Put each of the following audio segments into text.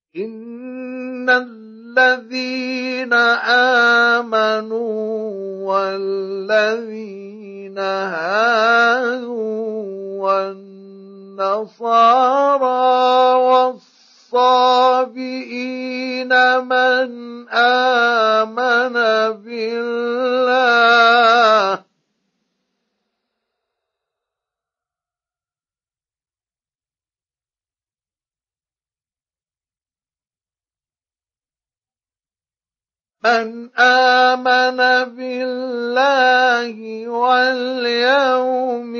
إن الذين آمنوا والذين هادوا والنصارى والصابئين من آمن بالله واليوم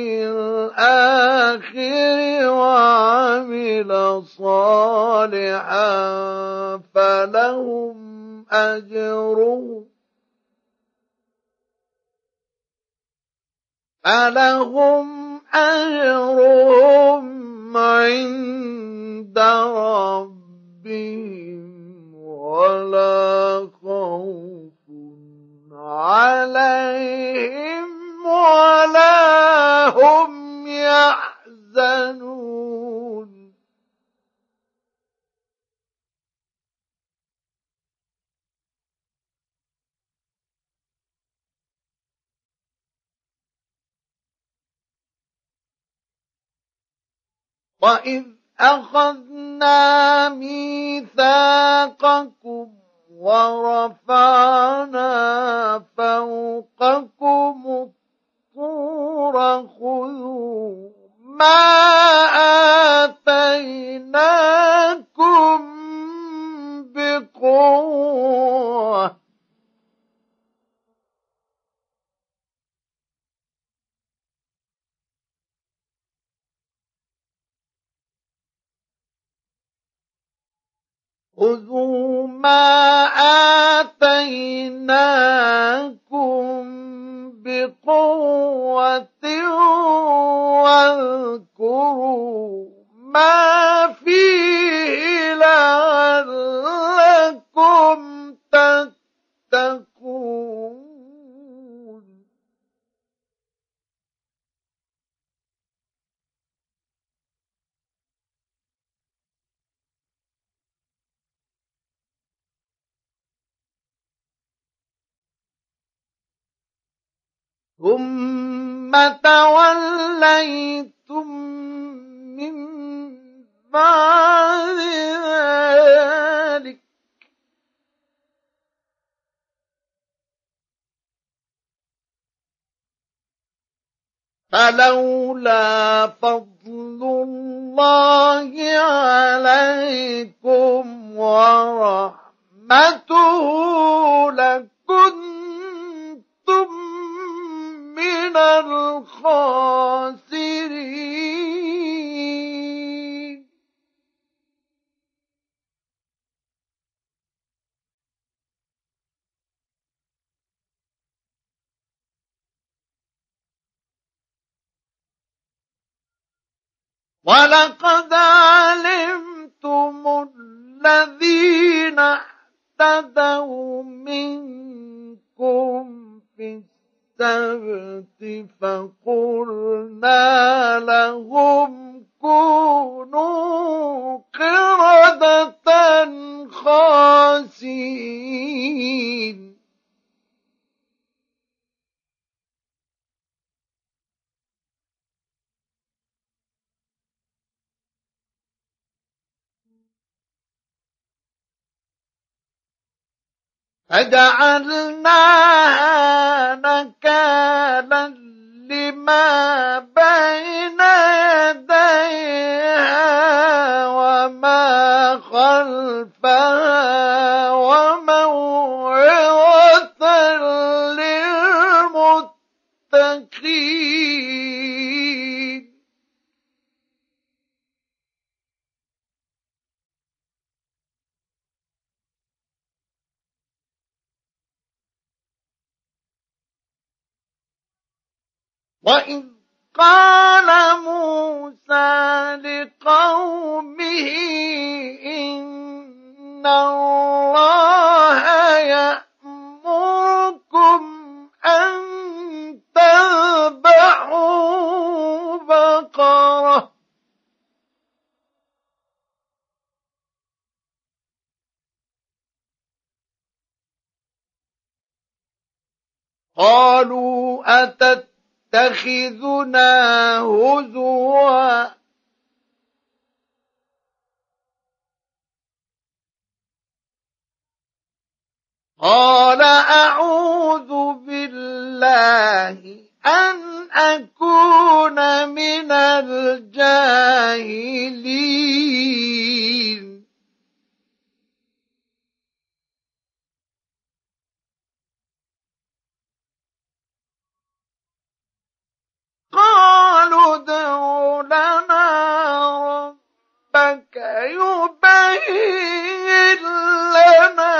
الآخر وعمل صالحا فلهم أجرهم عند ربهم ولا خوف عليهم ولا هم يحزنون وإذ أخذنا ميثاقكم ورفعنا فوقكم الطور خذوا ما آتيناكم بقوة خذوا ما آتيناكم بقوة واذكروا ما فيه لعلكم تتقون ثم توليتم من بعد ذلك فلولا فضل الله عليكم ورحمته لكنتم من الخاسرين ولقد علمتم الذين اعتدوا منكم في السبت فقلنا لهم كونوا قردة خاسئين فجعلناها نكالا لما بين يديها وما خلفها وموعظة للمتقين وإذ قال موسى لقومه إن الله يأمركم أن تذبحوا بقرة قالوا أتتخذنا هزوا قال أعوذ بالله أن أكون من الجاهلين قالوا ادع لنا ربك يبين لنا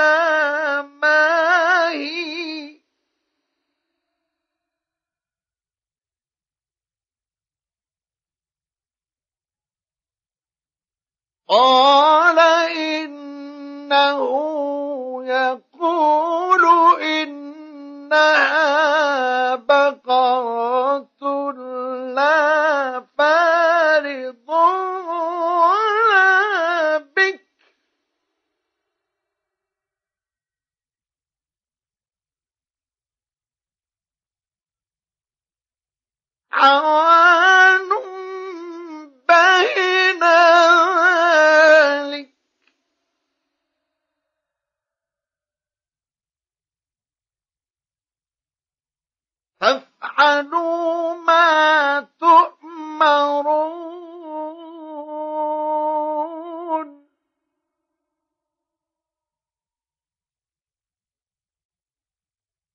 ما هي قال إنه يقول إنها بقرة لا فارض ولا بكر عوان بين ذلك فافعلوا ما تؤمرون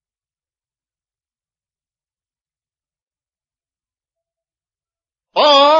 قال